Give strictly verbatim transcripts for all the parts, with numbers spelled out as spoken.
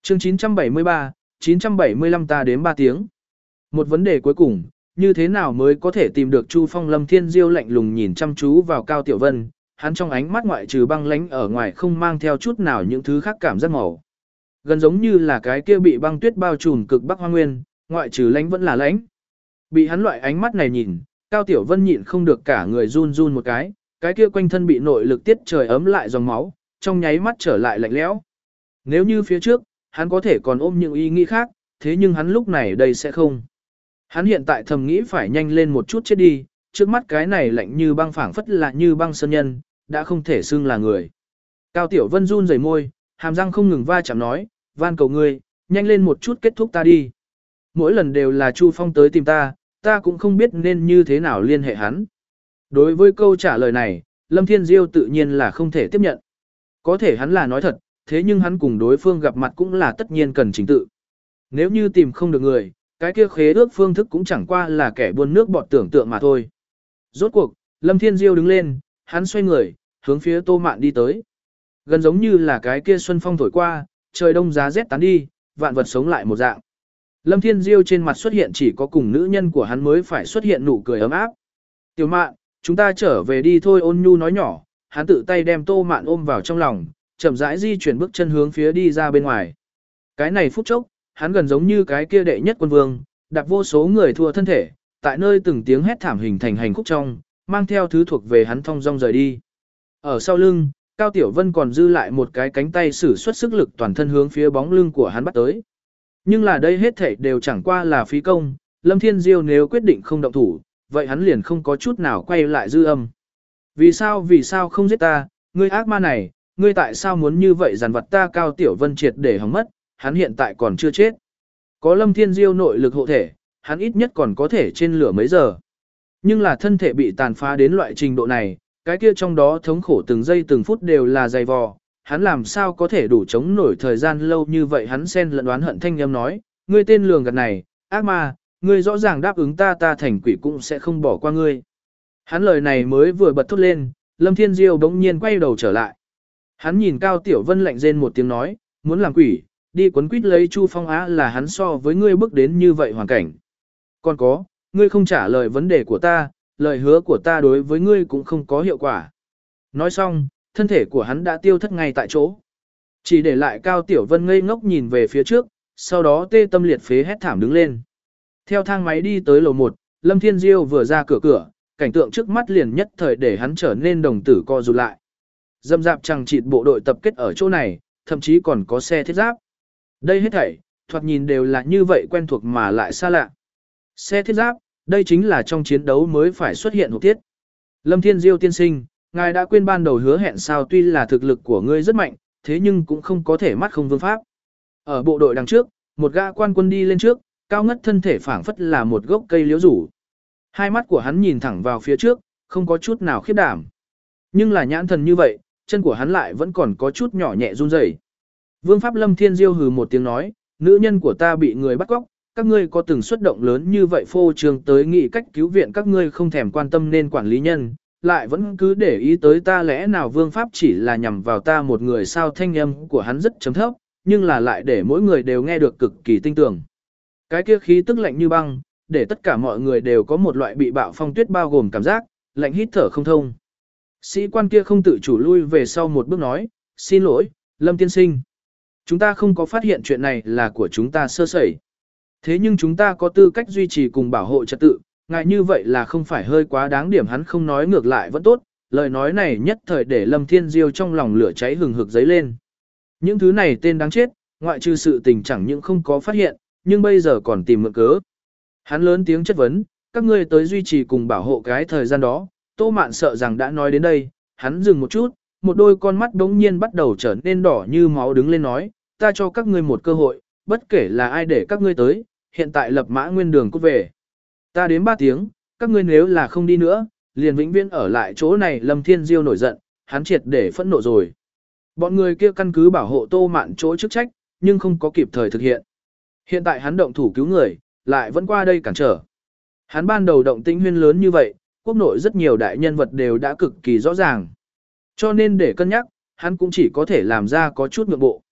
Chương chín trăm bảy mươi ba, chín trăm bảy mươi lăm ta đếm ba tiếng. Một vấn đề cuối cùng, như thế nào mới có thể tìm được Chu Phong? Lâm Thiên Diêu lạnh lùng nhìn chăm chú vào Cao Tiểu Vân, hắn trong ánh mắt ngoại trừ băng lãnh ở ngoài không mang theo chút nào những thứ khác cảm giác màu. Gần giống như là cái kia bị băng tuyết bao trùm cực Bắc Hoang Nguyên, ngoại trừ lãnh vẫn là lãnh. Bị hắn loại ánh mắt này nhìn, Cao Tiểu Vân nhịn không được cả người run run một cái, cái kia quanh thân bị nội lực tiết trời ấm lại dòng máu, trong nháy mắt trở lại lạnh lẽo. Nếu như phía trước, hắn có thể còn ôm những ý nghĩ khác, thế nhưng hắn lúc này đây sẽ không. Hắn hiện tại thầm nghĩ phải nhanh lên một chút chết đi, trước mắt cái này lạnh như băng phảng phất là như băng sơn nhân, đã không thể xưng là người. Cao Tiểu Vân run rẩy môi, hàm răng không ngừng va chạm nói, van cầu ngươi, nhanh lên một chút kết thúc ta đi. Mỗi lần đều là Chu Phong tới tìm ta, ta cũng không biết nên như thế nào liên hệ hắn. Đối với câu trả lời này, Lâm Thiên Diêu tự nhiên là không thể tiếp nhận. Có thể hắn là nói thật, thế nhưng hắn cùng đối phương gặp mặt cũng là tất nhiên cần trình tự. Nếu như tìm không được người, cái kia khế ước phương thức cũng chẳng qua là kẻ buôn nước bọt tưởng tượng mà thôi. Rốt cuộc, Lâm Thiên Diêu đứng lên, hắn xoay người, hướng phía Tô Mạn đi tới. Gần giống như là cái kia xuân phong thổi qua, trời đông giá rét tán đi, vạn vật sống lại một dạng. Lâm Thiên Diêu trên mặt xuất hiện chỉ có cùng nữ nhân của hắn mới phải xuất hiện nụ cười ấm áp. Tiểu Mạn, chúng ta trở về đi thôi. Ôn nhu nói nhỏ, hắn tự tay đem Tô Mạn ôm vào trong lòng, chậm rãi di chuyển bước chân hướng phía đi ra bên ngoài. Cái này phút chốc, hắn gần giống như cái kia đệ nhất quân vương, đạp vô số người thua thân thể, tại nơi từng tiếng hét thảm hình thành hành khúc trong, mang theo thứ thuộc về hắn thong dong rời đi. Ở sau lưng, Cao Tiểu Vân còn dư lại một cái cánh tay sử xuất sức lực toàn thân hướng phía bóng lưng của hắn bắt tới. Nhưng là đây hết thảy đều chẳng qua là phí công, Lâm Thiên Diêu nếu quyết định không động thủ, vậy hắn liền không có chút nào quay lại dư âm. Vì sao vì sao không giết ta, ngươi ác ma này, ngươi tại sao muốn như vậy giàn vật ta? Cao Tiểu Vân triệt để hỏng mất, hắn hiện tại còn chưa chết. Có Lâm Thiên Diêu nội lực hộ thể, hắn ít nhất còn có thể trên lửa mấy giờ. Nhưng là thân thể bị tàn phá đến loại trình độ này, cái kia trong đó thống khổ từng giây từng phút đều là dày vò, hắn làm sao có thể đủ chống nổi thời gian lâu như vậy? Hắn xen lẫn đoán hận thanh âm nói, ngươi tên lường gạt này, ác ma, ngươi rõ ràng đáp ứng ta, ta thành quỷ cũng sẽ không bỏ qua ngươi. Hắn lời này mới vừa bật thốt lên, Lâm Thiên Diêu bỗng nhiên quay đầu trở lại. Hắn nhìn Cao Tiểu Vân lạnh rên một tiếng nói, muốn làm quỷ, đi quấn quýt lấy Chu Phong á, là hắn so với ngươi bước đến như vậy hoàn cảnh. Còn có, ngươi không trả lời vấn đề của ta, lời hứa của ta đối với ngươi cũng không có hiệu quả. Nói xong, thân thể của hắn đã tiêu thất ngay tại chỗ. Chỉ để lại Cao Tiểu Vân ngây ngốc nhìn về phía trước, sau đó tê tâm liệt phế hét thảm đứng lên. Theo thang máy đi tới lầu một, Lâm Thiên Diêu vừa ra cửa cửa, cảnh tượng trước mắt liền nhất thời để hắn trở nên đồng tử co rụt lại. Dâm dạp chằng chịt bộ đội tập kết ở chỗ này, thậm chí còn có xe thiết giáp. Đây hết thảy, thoạt nhìn đều là như vậy quen thuộc mà lại xa lạ. Xe thiết giáp, đây chính là trong chiến đấu mới phải xuất hiện hộp thiết. Lâm Thiên Diêu tiên sinh, ngài đã quên ban đầu hứa hẹn sao? Tuy là thực lực của ngươi rất mạnh, thế nhưng cũng không có thể mắt không vương pháp. Ở bộ đội đằng trước, một gã quan quân đi lên trước, cao ngất thân thể phảng phất là một gốc cây liễu rủ. Hai mắt của hắn nhìn thẳng vào phía trước, không có chút nào khiếp đảm. Nhưng là nhãn thần như vậy, chân của hắn lại vẫn còn có chút nhỏ nhẹ run rẩy. Vương pháp. Lâm Thiên Diêu hừ một tiếng nói, nữ nhân của ta bị người bắt cóc, các ngươi có từng xuất động lớn như vậy phô trương tới nghị cách cứu viện, các ngươi không thèm quan tâm nên quản lý nhân, lại vẫn cứ để ý tới ta, lẽ nào vương pháp chỉ là nhằm vào ta một người sao? Thanh âm của hắn rất trầm thấp, nhưng là lại để mỗi người đều nghe được cực kỳ tinh tường. Cái kia khí tức lạnh như băng, để tất cả mọi người đều có một loại bị bạo phong tuyết bao gồm cảm giác, lạnh hít thở không thông. Sĩ quan kia không tự chủ lui về sau một bước nói, xin lỗi, Lâm tiên sinh. Chúng ta không có phát hiện chuyện này là của chúng ta sơ sẩy. Thế nhưng chúng ta có tư cách duy trì cùng bảo hộ trật tự, ngại như vậy là không phải hơi quá đáng điểm? Hắn không nói ngược lại vẫn tốt, lời nói này nhất thời để Lâm Thiên Diêu trong lòng lửa cháy hừng hực dấy lên. Những thứ này tên đáng chết, ngoại trừ sự tình chẳng những không có phát hiện, nhưng bây giờ còn tìm mượn cớ. Hắn lớn tiếng chất vấn, các ngươi tới duy trì cùng bảo hộ cái thời gian đó. Tô Mạn sợ rằng đã nói đến đây, hắn dừng một chút, một đôi con mắt đống nhiên bắt đầu trở nên đỏ như máu, đứng lên nói, ta cho các ngươi một cơ hội, bất kể là ai để các ngươi tới, hiện tại lập mã nguyên đường cút về. Ta đếm ba tiếng, các ngươi nếu là không đi nữa, liền vĩnh viễn ở lại chỗ này. Lâm Thiên Diêu nổi giận, hắn triệt để phẫn nộ rồi. Bọn người kia căn cứ bảo hộ Tô Mạn chỗ chức trách, nhưng không có kịp thời thực hiện. Hiện tại hắn động thủ cứu người, lại vẫn qua đây cản trở. Hắn ban đầu động tĩnh huyên lớn như vậy, quốc nội rất nhiều đại nhân vật đều đã cực kỳ rõ ràng. Cho nên để cân nhắc, hắn cũng chỉ có thể làm ra có chút nhượng bộ.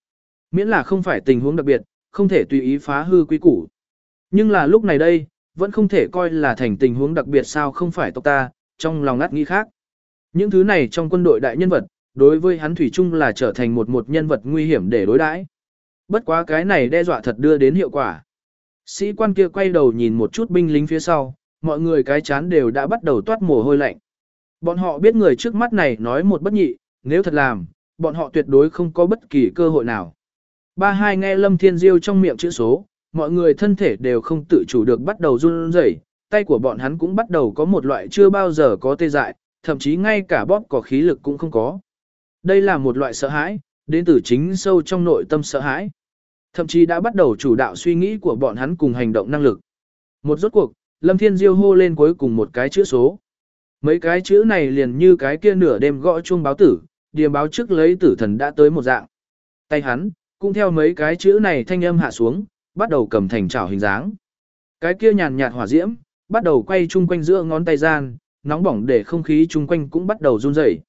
Miễn là không phải tình huống đặc biệt, không thể tùy ý phá hư quy củ. Nhưng là lúc này đây, vẫn không thể coi là thành tình huống đặc biệt sao không phải tộc ta, trong lòng ngắt nghĩ khác. Những thứ này trong quân đội đại nhân vật, đối với hắn thủy chung là trở thành một một nhân vật nguy hiểm để đối đãi. Bất quá cái này đe dọa thật đưa đến hiệu quả. Sĩ quan kia quay đầu nhìn một chút binh lính phía sau, mọi người cái chán đều đã bắt đầu toát mồ hôi lạnh. Bọn họ biết người trước mắt này nói một bất nhị, nếu thật làm, bọn họ tuyệt đối không có bất kỳ cơ hội nào. Ba hai nghe Lâm Thiên Diêu trong miệng chữ số, mọi người thân thể đều không tự chủ được bắt đầu run rẩy, tay của bọn hắn cũng bắt đầu có một loại chưa bao giờ có tê dại, thậm chí ngay cả bóp cỏ khí lực cũng không có. Đây là một loại sợ hãi, đến từ chính sâu trong nội tâm sợ hãi. Thậm chí đã bắt đầu chủ đạo suy nghĩ của bọn hắn cùng hành động năng lực. Một rốt cuộc, Lâm Thiên Diêu hô lên cuối cùng một cái chữ số. Mấy cái chữ này liền như cái kia nửa đêm gõ chuông báo tử, điềm báo trước lấy tử thần đã tới một dạng. Tay hắn, cũng theo mấy cái chữ này thanh âm hạ xuống, bắt đầu cầm thành chảo hình dáng. Cái kia nhàn nhạt hỏa diễm, bắt đầu quay chung quanh giữa ngón tay gian, nóng bỏng để không khí chung quanh cũng bắt đầu run rẩy.